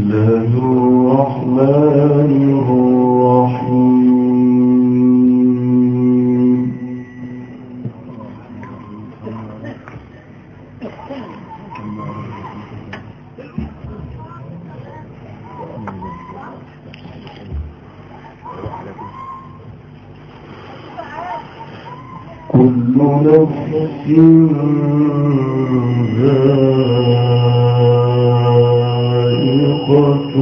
كل نفس ذائقة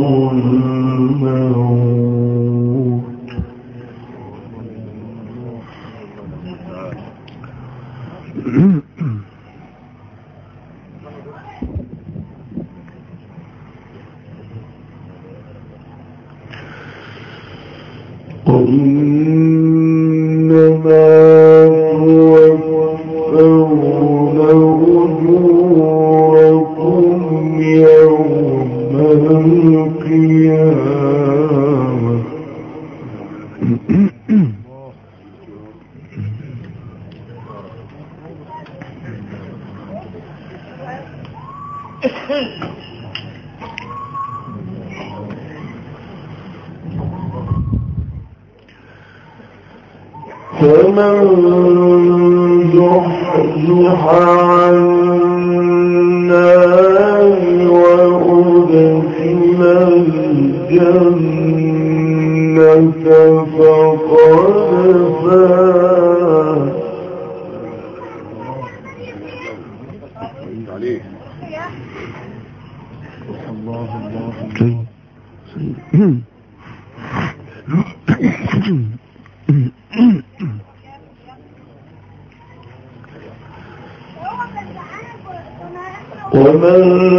الموت وإنما توفون أجوركم يوم القيامة فمن زحزح عن النار وأدخل الجنة فقد فاز. وما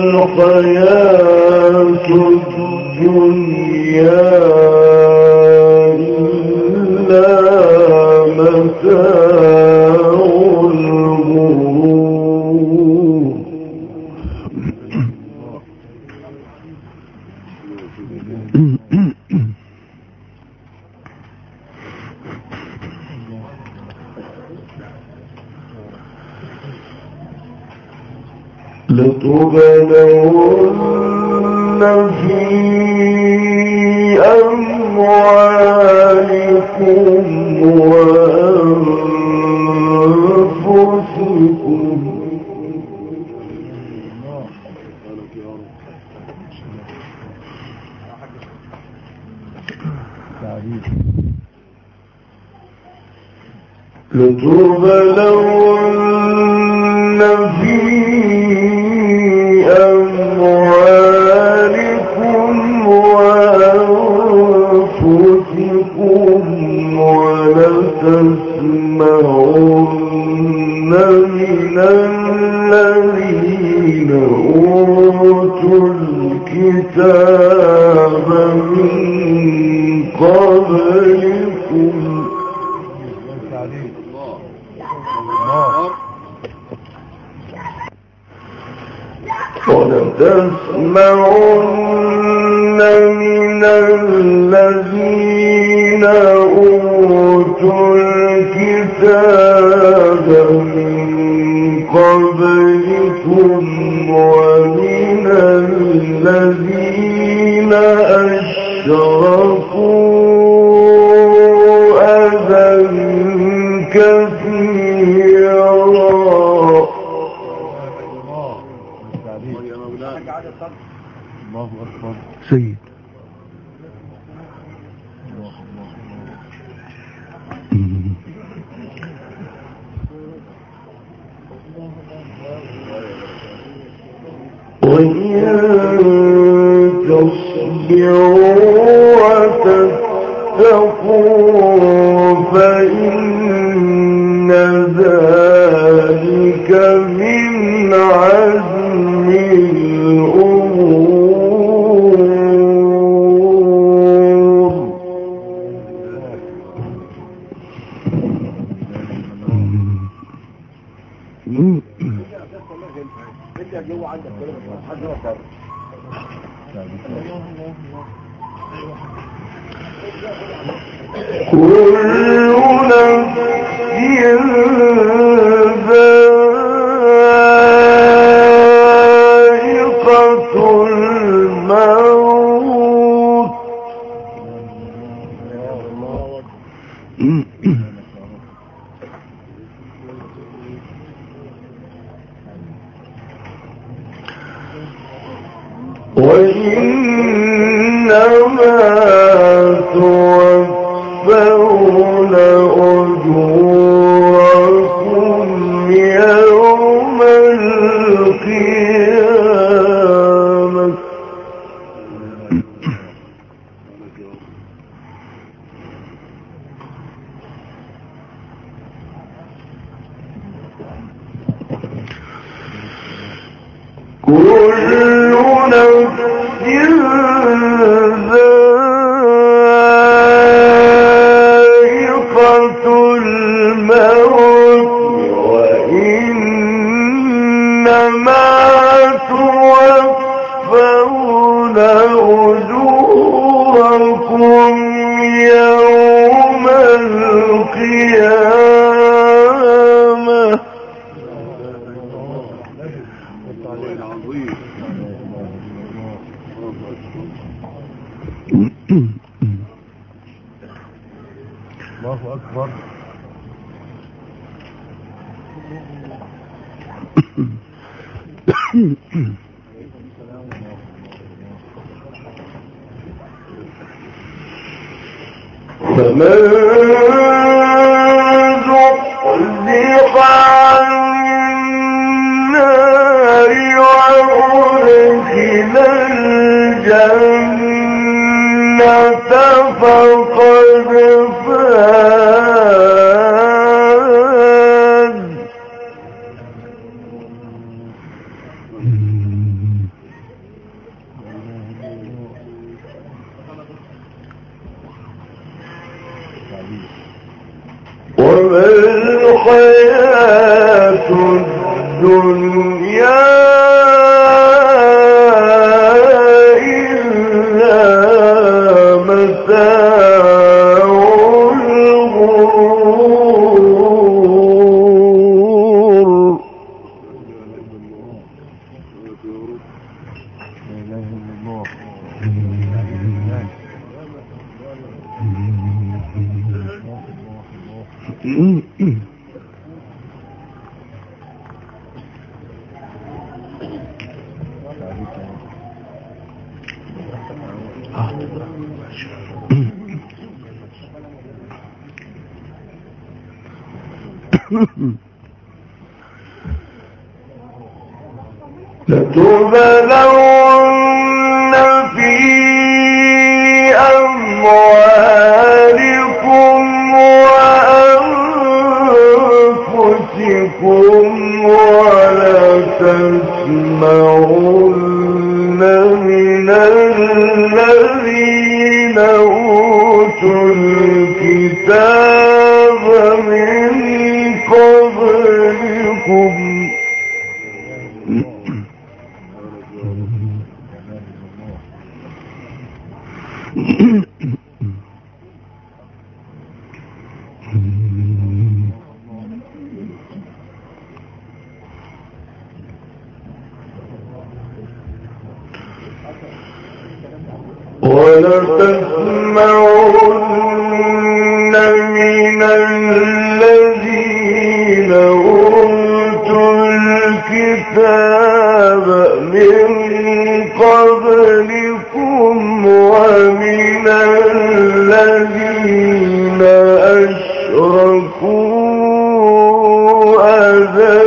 الحياة الدنيا إلا متاع الغرور. لتبلون في أموالكم وأنفسكم لتبلون في أموالكم وأنفسكم ولتسمعن من الذين أوتوا الكتاب من قبلكم ولتسمعن من الذين أوتوا الكتاب من قبلكم ومن الذين أشركوا أذى كثيرا. الله أكبر سيد. وإن تصبروا وتتقوا فإن ذلك من عزم الأمور. كل نفس ذائقة الموت وإنما توفون أجوركم يوم القيامة كل نفس ذائقة الموت وإنما توفون أجوركم يوم القيامة الله أكبر. فمن زحزح عن النار وأدخل الجنة فقد فاز وما الحياة الدنيا إلا متاع الغرور لتبلون في أموالكم وأنفسكم ولتسمعن من الذين أوتوا الكتاب من قبلكم ولتسمعن من الذين أوتوا الكتاب من قبلكم ومن الذين أشركوا أذى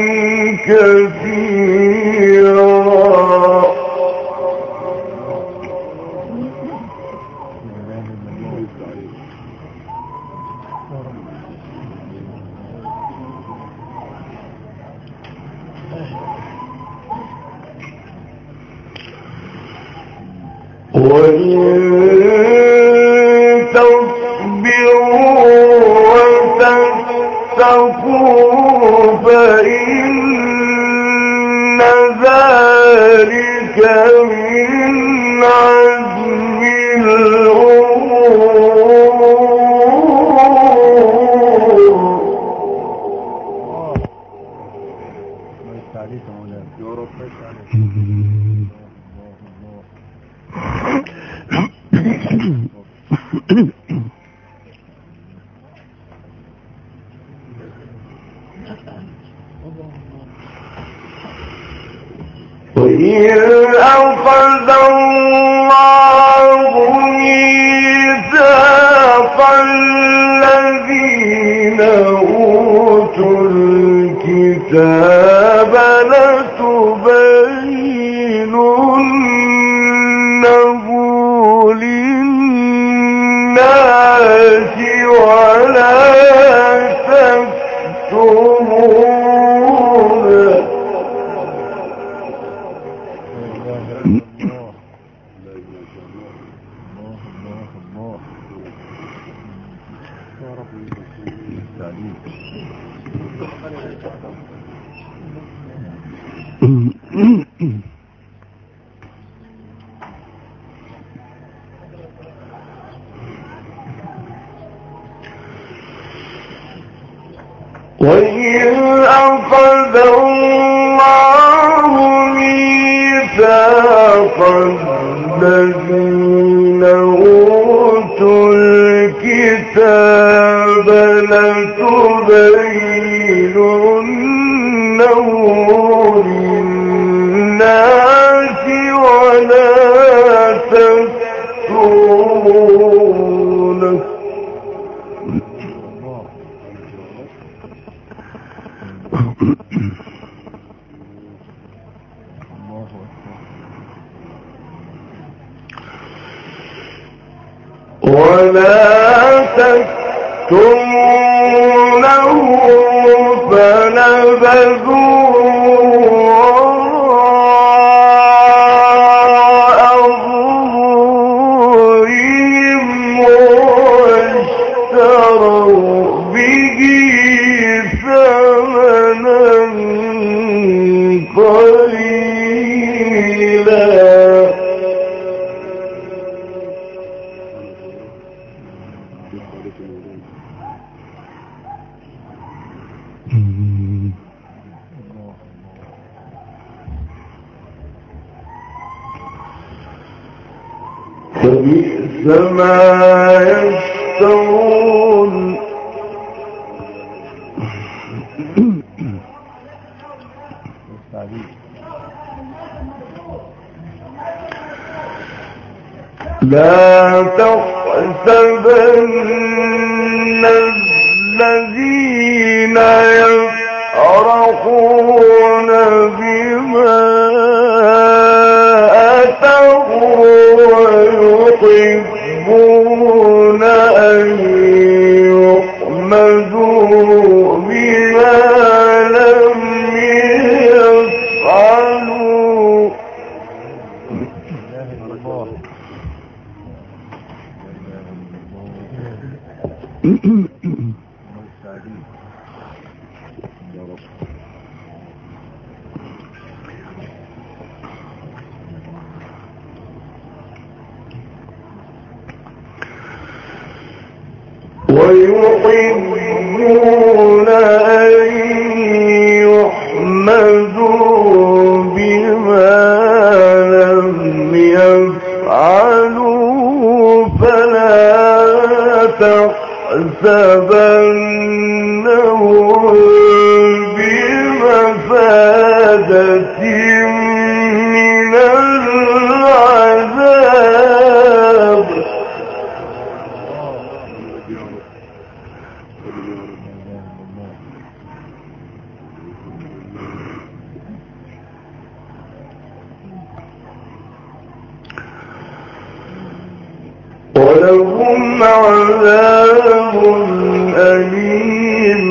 كثيرا وإن تصبروا وتتقوا فإن ذلك من عزم وإذ أخذ الله ميثاق الذين أوتوا الكتاب لتبيننه للناس ولا تكتمونه. وإذ أخذ الله ميثاق الذين أوتوا الكتاب لتبيننه للناس ولا تكتمونه. ولا تكتمونه فنبذوه وراء ظهورهم واشتروا به ثمنا قليلا. فبئس ما يشترون. لا تحسبن الذين يفرحون بما أتوا ويحبون أن يحمدوا بما لم يفعلوا. ويحبون أن يحمدوا بما لم يفعلوا فلا تحسبنهم بمفازة من العذاب. ولهم عذاب أليم.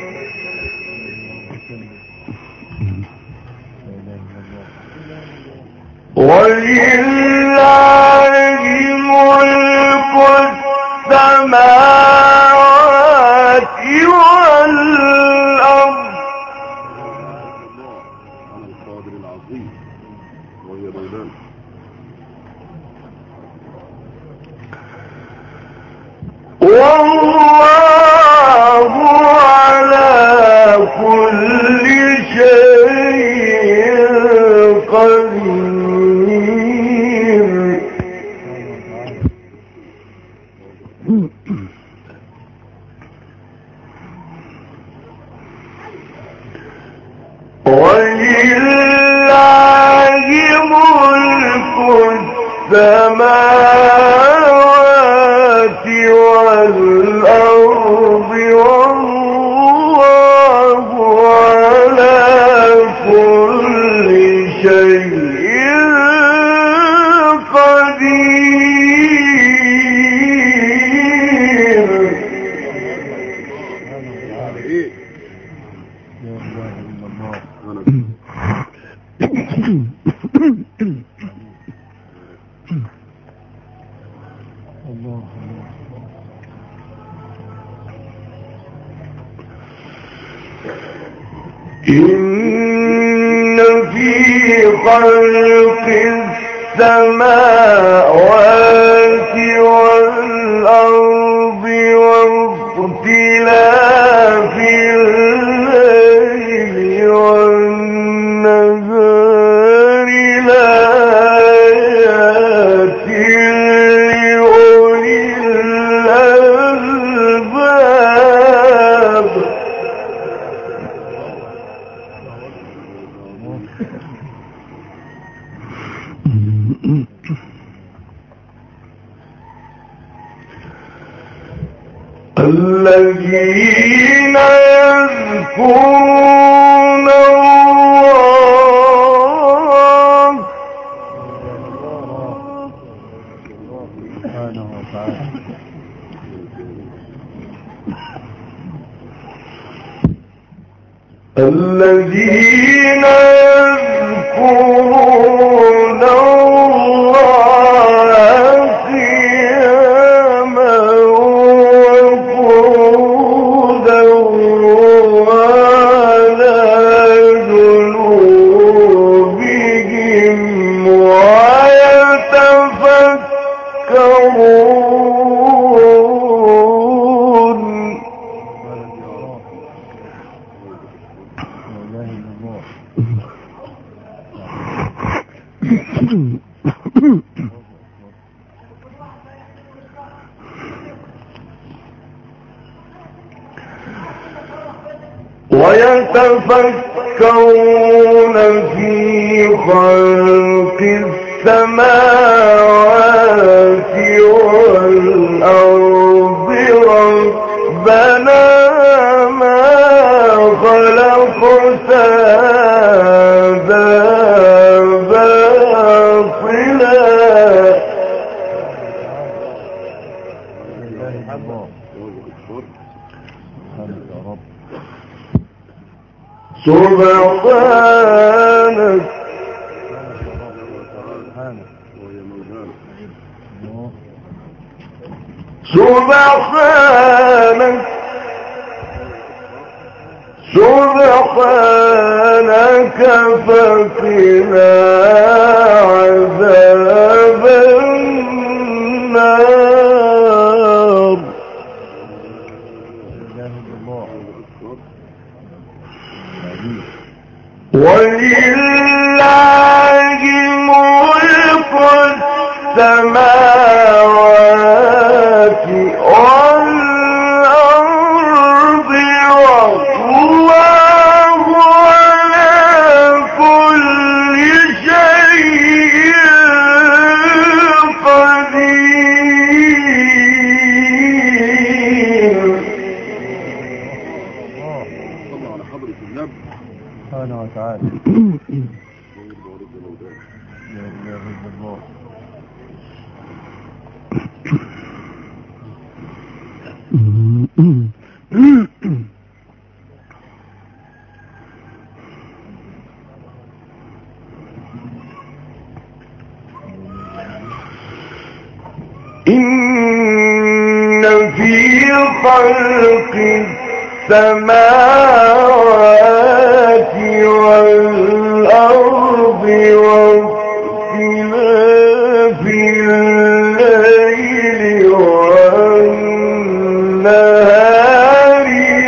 ولله ملك السماوات والأرض. والله على كل شيء قدير. ولله السماوات والأرض والله على كل شيء قدير. إن في خلق السماوات والأرض واختلاف الليل والنهار لآيات لأولي الألباب. الذين يذكرون الله سبحانه وتعالى. الذين يذكرون الله قياما وقعودا وعلى جنوبهم ويتفكرون. ويتفكرون في خلق السماوات والأرض ربنا ما خلقت هذا باطلا. سبحانك سبحانك سبحانك فقنا عذاب النار. ولله ملك السماوات والأرض والله على كل شيء قدير. سبحانه وتعالى. إن في خلق السماوات والأرض واختلاف الليل والنهار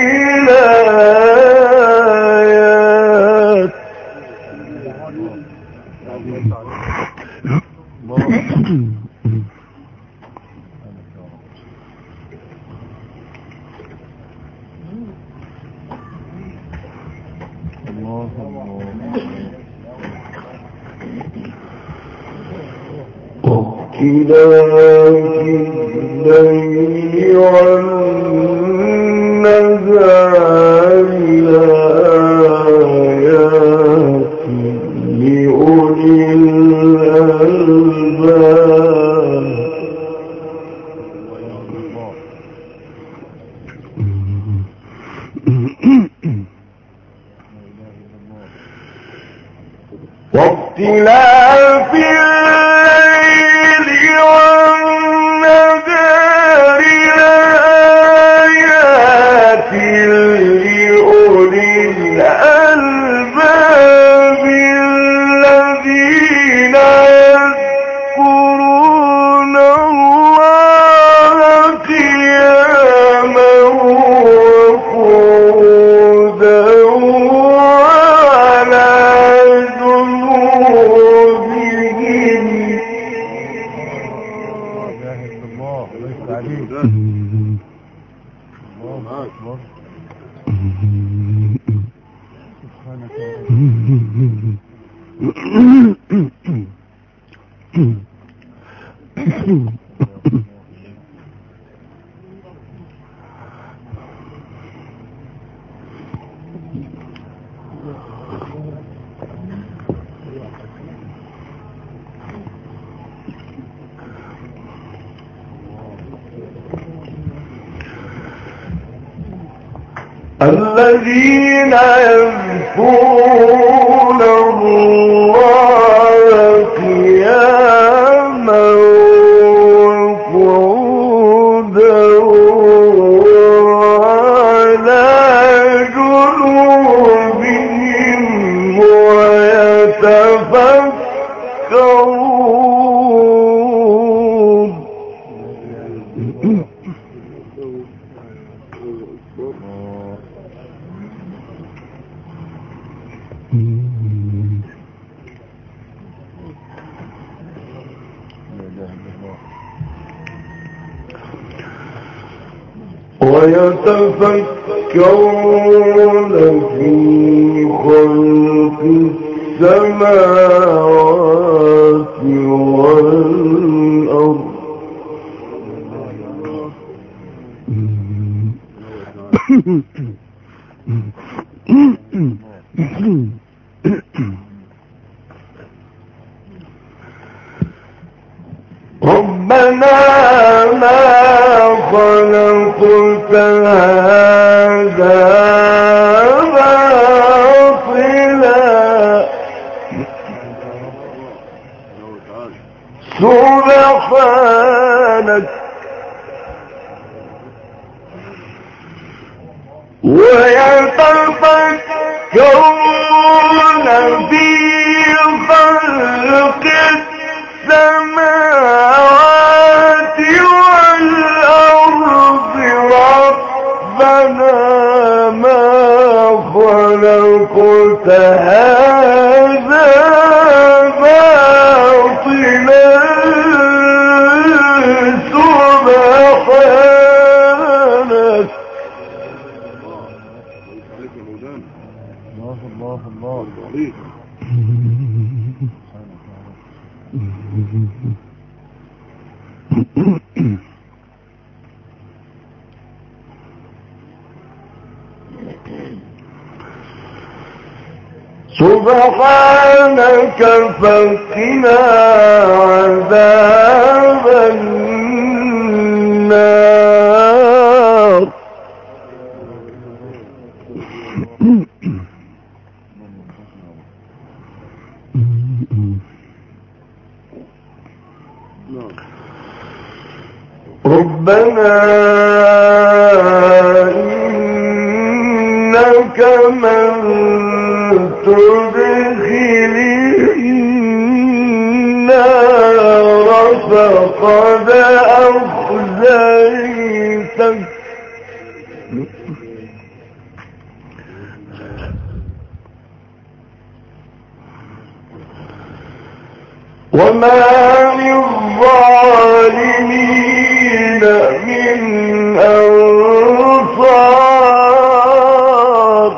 لآيات. اختلاف الليل والنهار لآيات لأولي الألباب. واختلاف الليل والنهار لآيات لأولي الألباب الذين يذكرون الله قياما وقعودا وعلى جنوبهم. الذين يذكرون الله قياما وقعودا وعلى جنوبهم ويتفكرون. ويتفكرون في خلق السماوات والأرض ربنا ما خلقت هذا باطلا سبحانك ويتفكرون في خلق السماوات والأرض ربنا ما خلقت هذا باطلا سبحانك. الله الله الله. سبحانك فقنا عذاب النار. ربنا إنك من تدخل النار فقد أخزيته وما للظالمين من أنصار.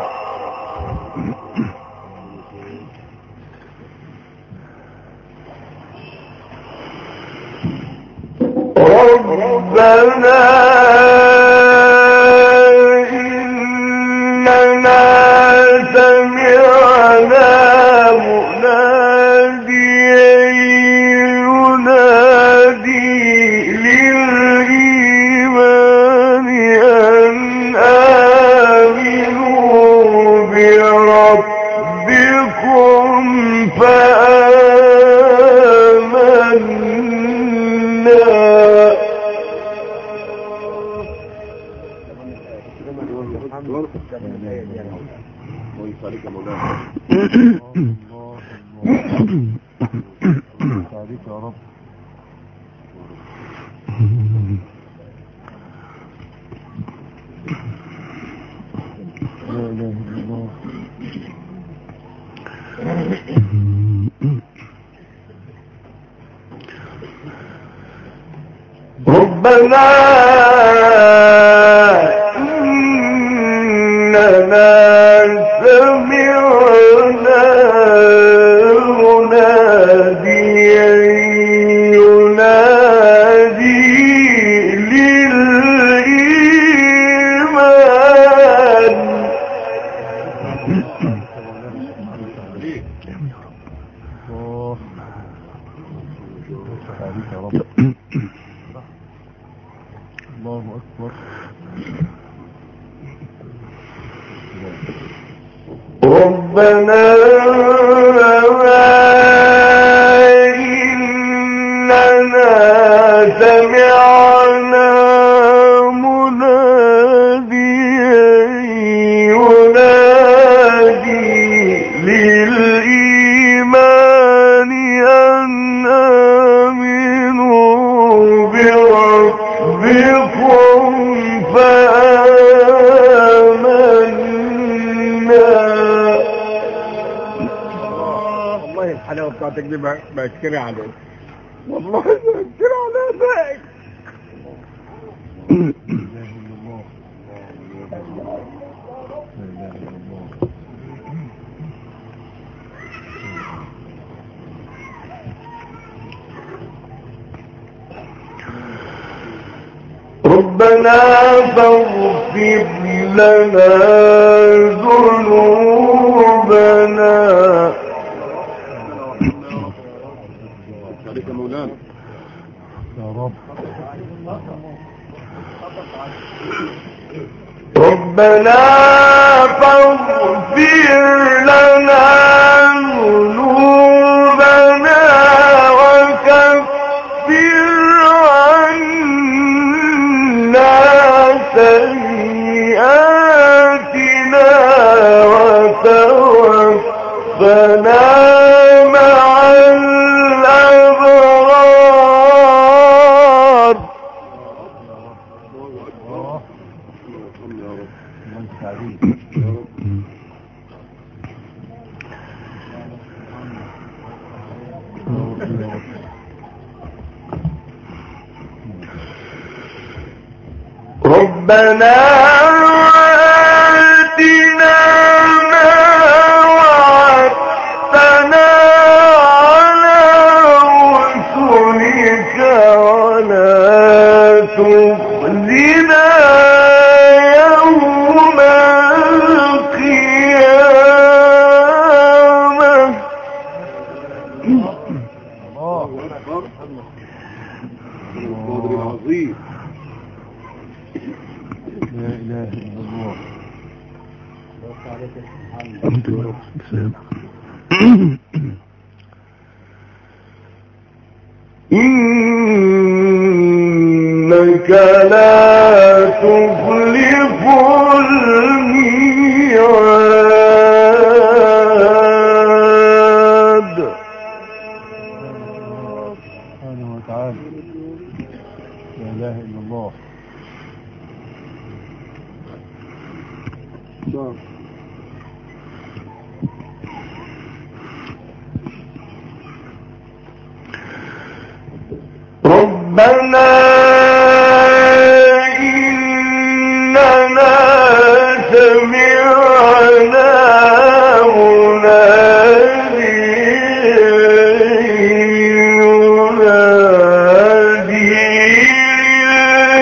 ربنا إننا سمعنا مناديا ينادي للإيمان الله أكبر. ربنا إننا سمعنا مناديا ينادي للإيمان أن آمنوا بربكم فآمنا. والله الحلاوة بتاعتك دي بشكري عليك، والله بشكري عليك. ربنا فاغفر لنا ذنوبنا عليك يا مولانا يا رب. ربنا فاغفر لنا ذنوبنا وكفر عنا سيئاتنا وتوفنا مع الأبرار. ربنا آتنا ما وعدتنا على رسلك ولا تخزنا يوم القيامة. الله أكبر. القادر العظيم. لا إله إلا الله. إنك لا تخلف الميعاد. سبحانه وتعالى. لا إله إلا الله. ربنا إننا سمعنا مناديا ينادي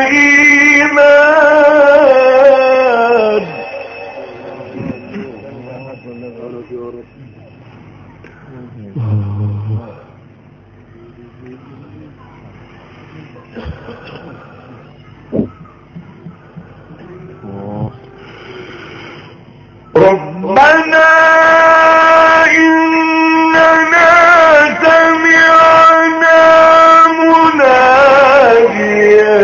ربنا إننا سمعنا مناديا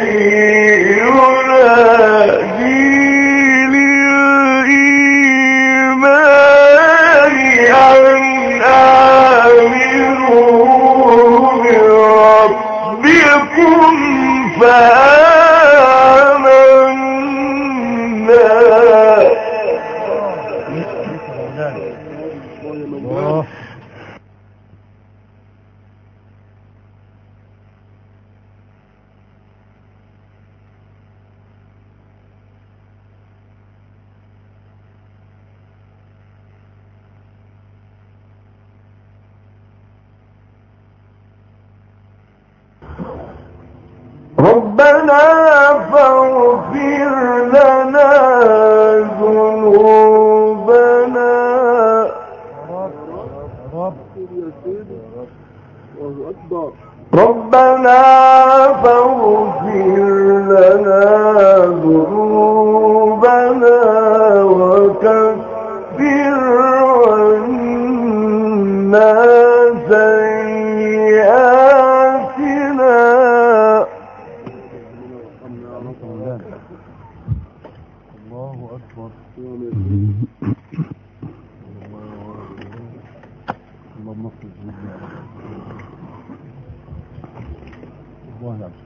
ينادي للإيمان أن آمنوا بربكم فآمنا. الله. ربنا فاغفر لنا ذنوبنا ربنا فاغفر لنا ذنوبنا وكفر عنا سيئاتنا. الله أكبر. اللهم اغفر ذنوبنا. الله يعلم.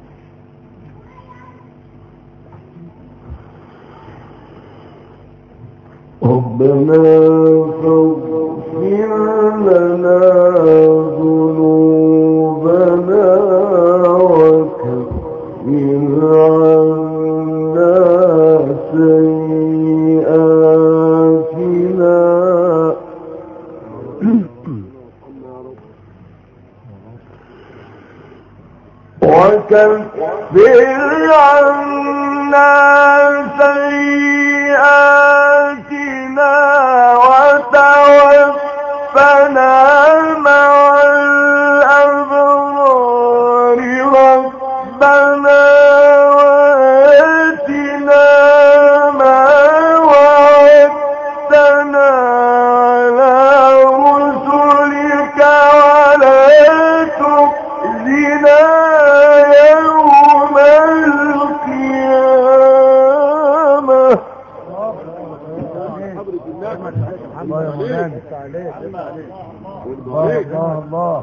ربنا فاغفر لنا ذنوبنا وكفر عنا سيئاتنا وكفر عنا سيئاتنا وتوفنا مع الأبرار. ربنا وآتنا ما وعدتنا على رسلك ولا تخزنا يوم القيامة. الله يا مولانا. الله الله الله.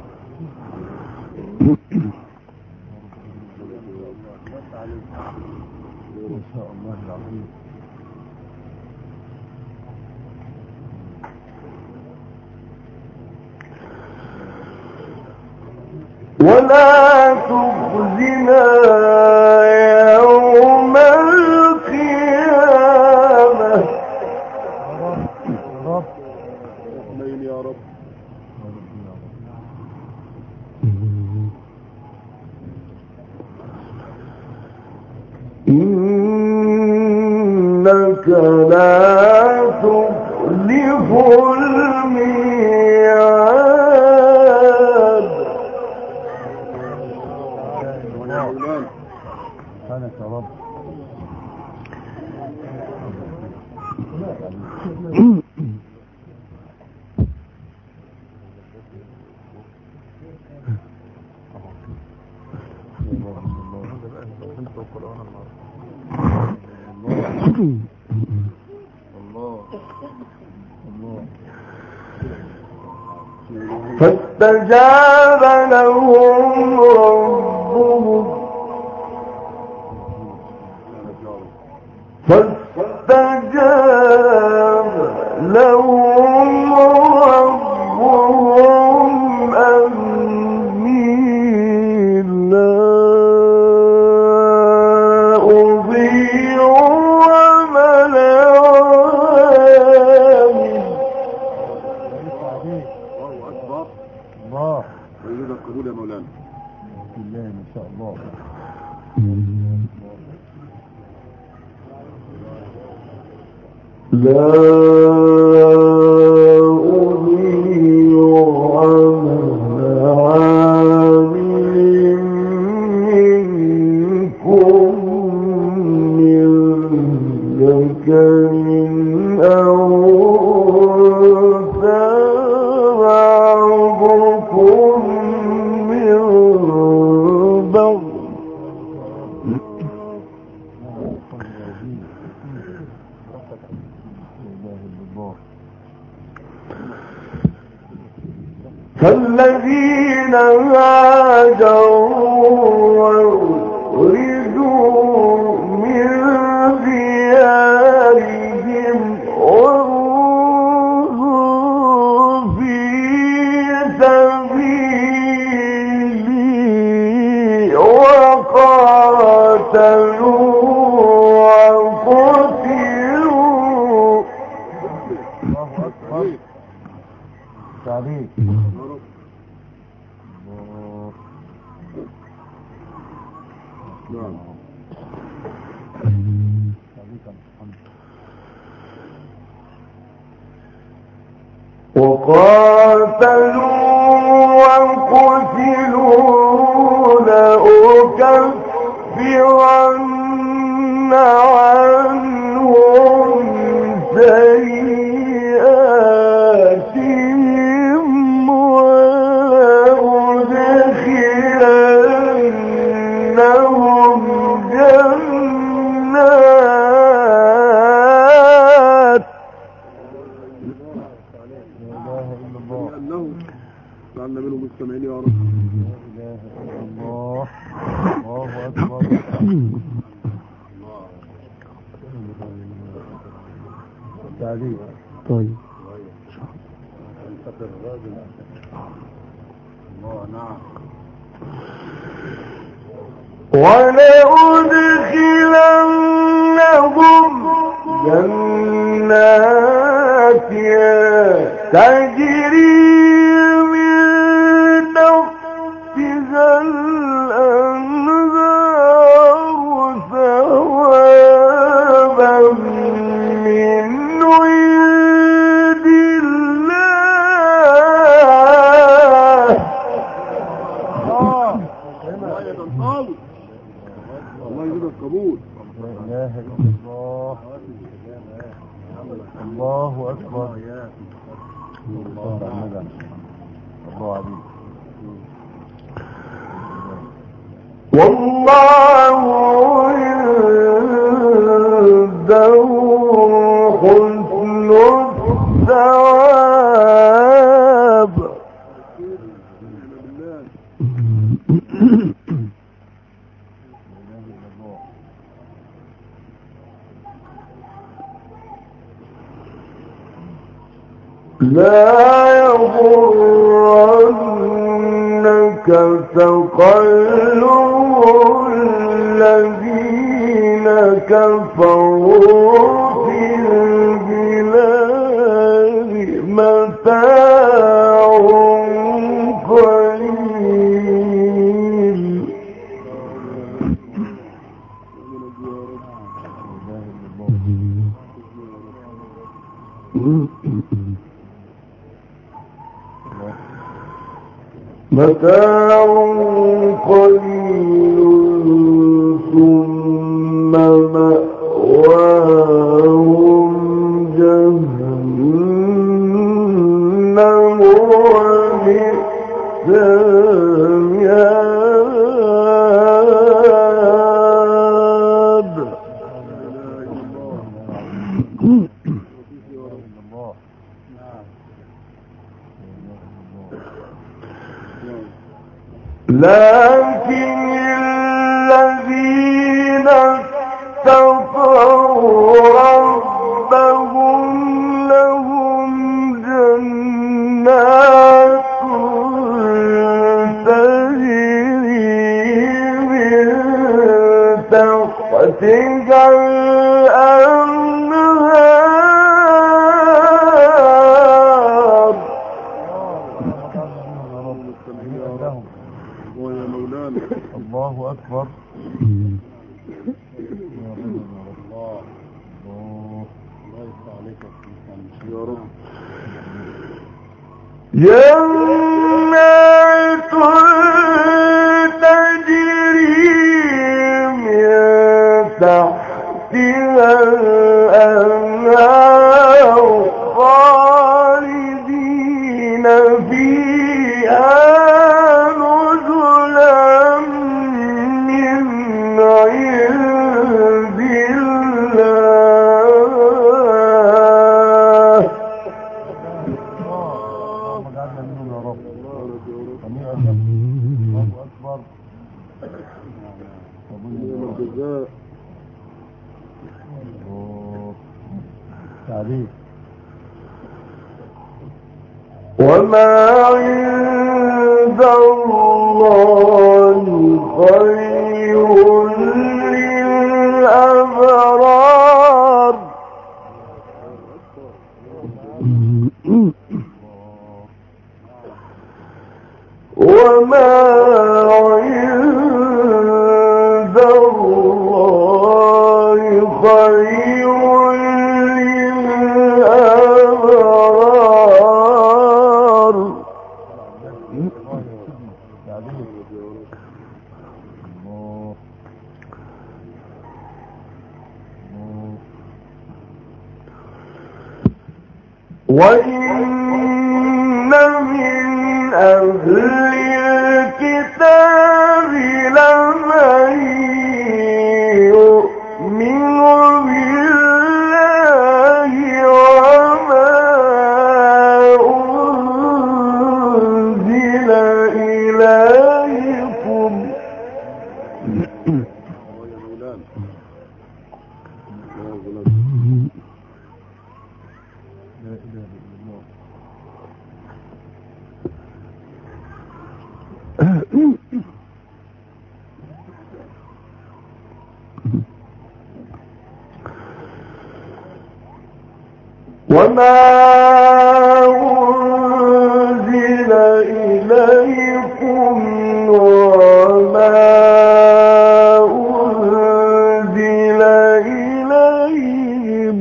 إن شاء الله العظيم. ولا تخزنا يوم القيامة. رب يا رب. إنك لا تخلف الميعاد. سبحانك يا رب. فاستجاب لهم ربهم أني لا أضيع عمل الله ويجب القبول يا مولانا. بسم الله ما شاء الله. لا أضيع عمل عامل منكم من ذكر من أنثى بعضكم من بعض فالذين هاجروا وأخرجوا من ديارهم وأوذوا في سبيلي وقاتلوا وقتلوا تعليق وقاتلوا وقتلوا لأكفرن عنهم سيئاتهم ولأدخلنهم جنات جعلنا منهم مستمعين يا رب. لا إله إلا الله. الله أكبر. تعليق. طيب الله نعم. ولأدخلنهم جنات تجري من تحتها الأنهار ثوابا من عند الله. الله يتنقل. الله يجزاك قبول. لا إله إلا الله. الله أكبر. الله عليك. والله عنده حسن الثواب. لا يغرنك تقلب الذين كفروا في البلاد متاع قليل. متاع قليل ثم مأواهم جهنم وبئس المهاد. لكن الذين اتقوا ربهم لهم جنات تجري من تحتها الأنهار. ويا مولانا. الله أكبر. يا رب. جنات تجري من تحتها الأنهار خالدين فيها نزلا من عند الله. اللهم اجعلنا منهم يا رب. الله أكبر. الجزاء تعليق. وما عند الله خير للأبرار. وما عند الله خير للأبرار. وإن من أهل الكتاب لمن يؤمن بالله وما أنزل إليكم وما أنزل إليكم وما أنزل إليهم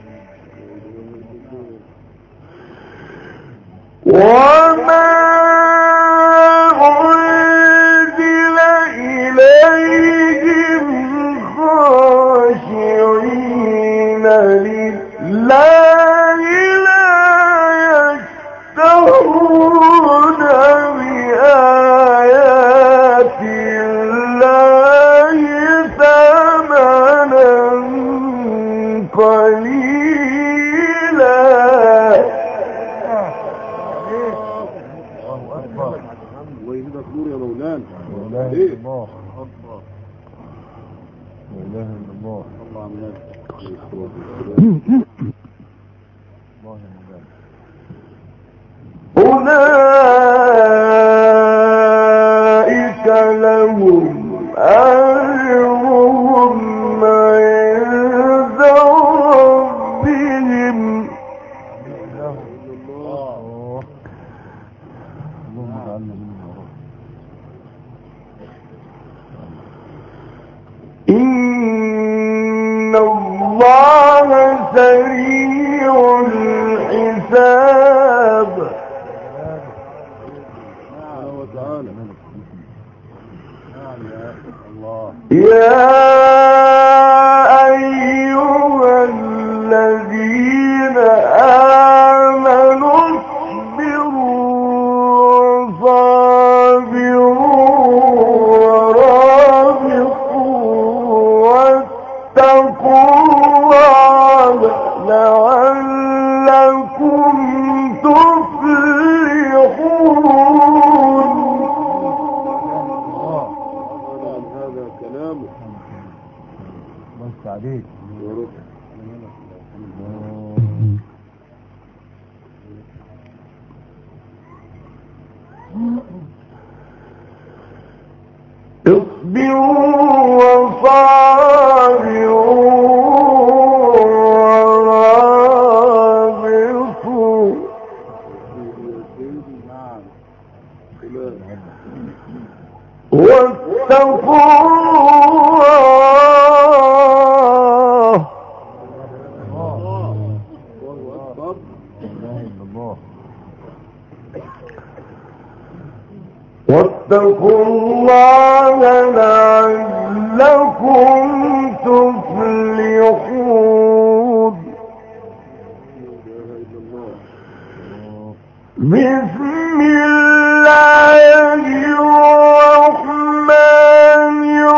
وما أنزل إليهم خاشعين لله لا يشترون بآيات الله ثمنا قليلا. الله أكبر. الله يزيدك نور يا مولانا. لا إله إلا الله. لا إله إلا الله. الله عمال أولئك لهم أجرهم عند ربهم. اللهم اجعلنا منهم يا رب. إن الله سريع الحساب. وتعالى يا أيها الذين آمنوا اصبروا وصابروا ورابطوا واتقوا الله لعلكم تفلحون. هذا كلامه بس عليك يا رب. اصبروا وصابروا ورابطوا واتقوا واتقوا الله لعلكم تفلحون. بسم الله الرحمن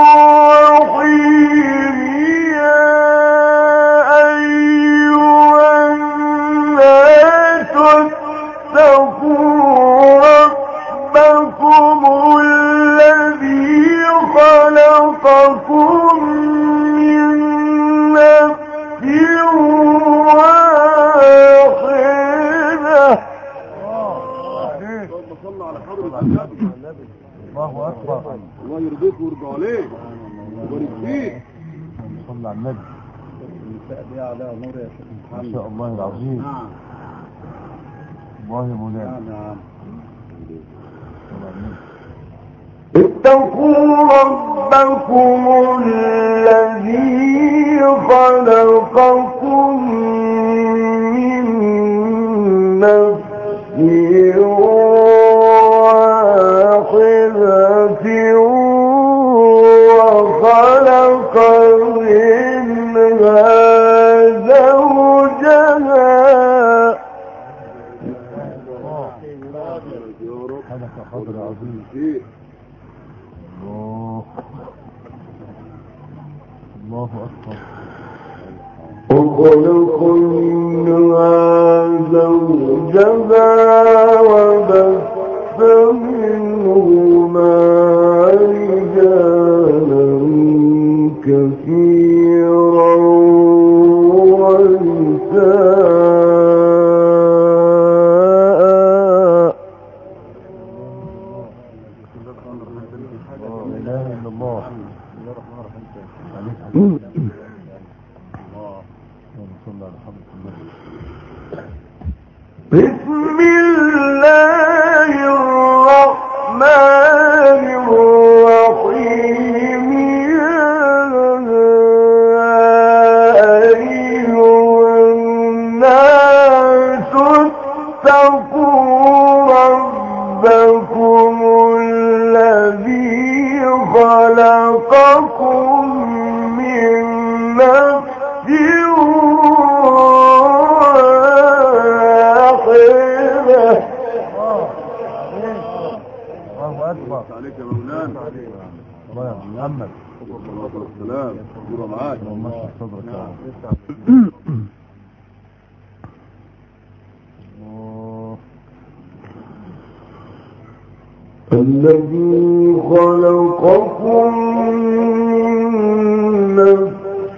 الرحيم يا أيها الناس اتقوا ربكم الذي خلقكم من نفس واحدة صلى على حضرة النبي. الله أكبر. الله يرضيك ويرضى عليك ويبارك فيك. صلى على النبي. النساء دي عليها نور يا شيخ محمد. ما شاء الله العظيم. نعم. الله يا مولانا. نعم. صلى على النبي. اتقوا ربكم الذي خلقكم من نفس واحدة وخلق منها زوجها حدث خضر عظيم. الله أكبر. وخلق منها زوجها وبث منهما رجالا كثيرا ونساء. لا إله إلا الله. بسم الله الرحمن الرحيم يا أيها الناس اتقوا ربكم الذي خلقكم من نفس عليك يا مولانا. الله يا محمد. الصلاة والسلام. دورة معاك. اللهم اشرح صدرك يا رب. الذي خلقكم من نفس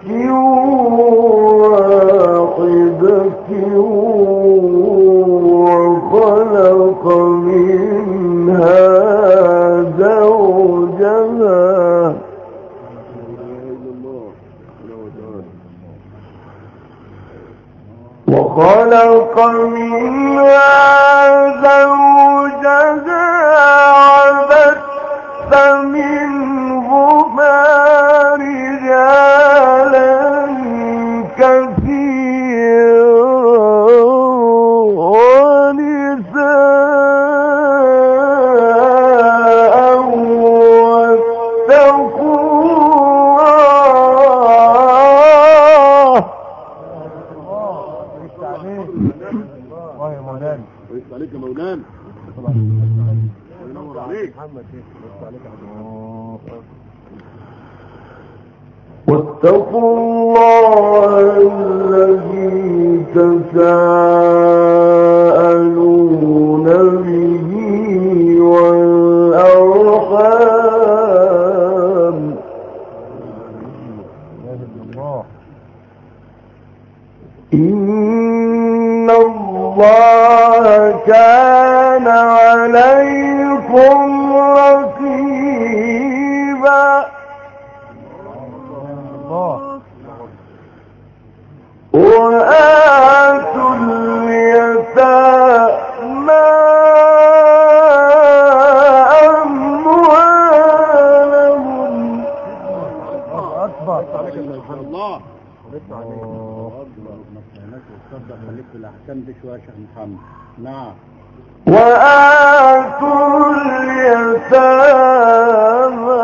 واحدة وخلق منها زوجها وخلق منها زوجها وبث منهما رجالا كثيرا ونساء واتقوا الله يا مولانا. ويفتح عليك يا مولانا. وينور عليك. واتقوا الله الذي تساءلون به والأرحام إن الله كان عليكم رقيبا وآتوا اليتامى أموالهم الله. خليك في الأحكام دي شوية يا شيخ محمد. نعم. وآتوا اليتامى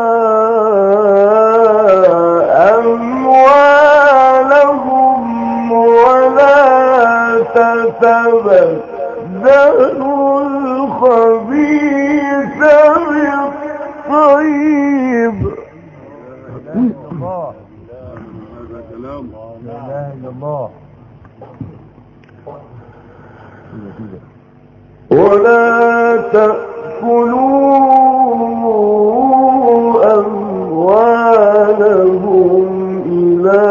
أموالهم ولا تتبدلوا بدلوا الخبيث بالطيب الله هذا كلام لا اله الا الله ولا تأكلوا أموالهم إلى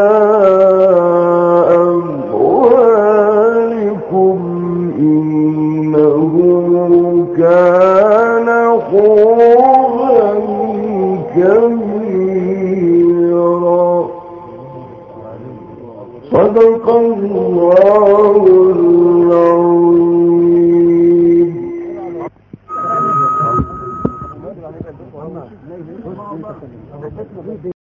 أموالكم إنه كان حوبا كبيرا صدق الله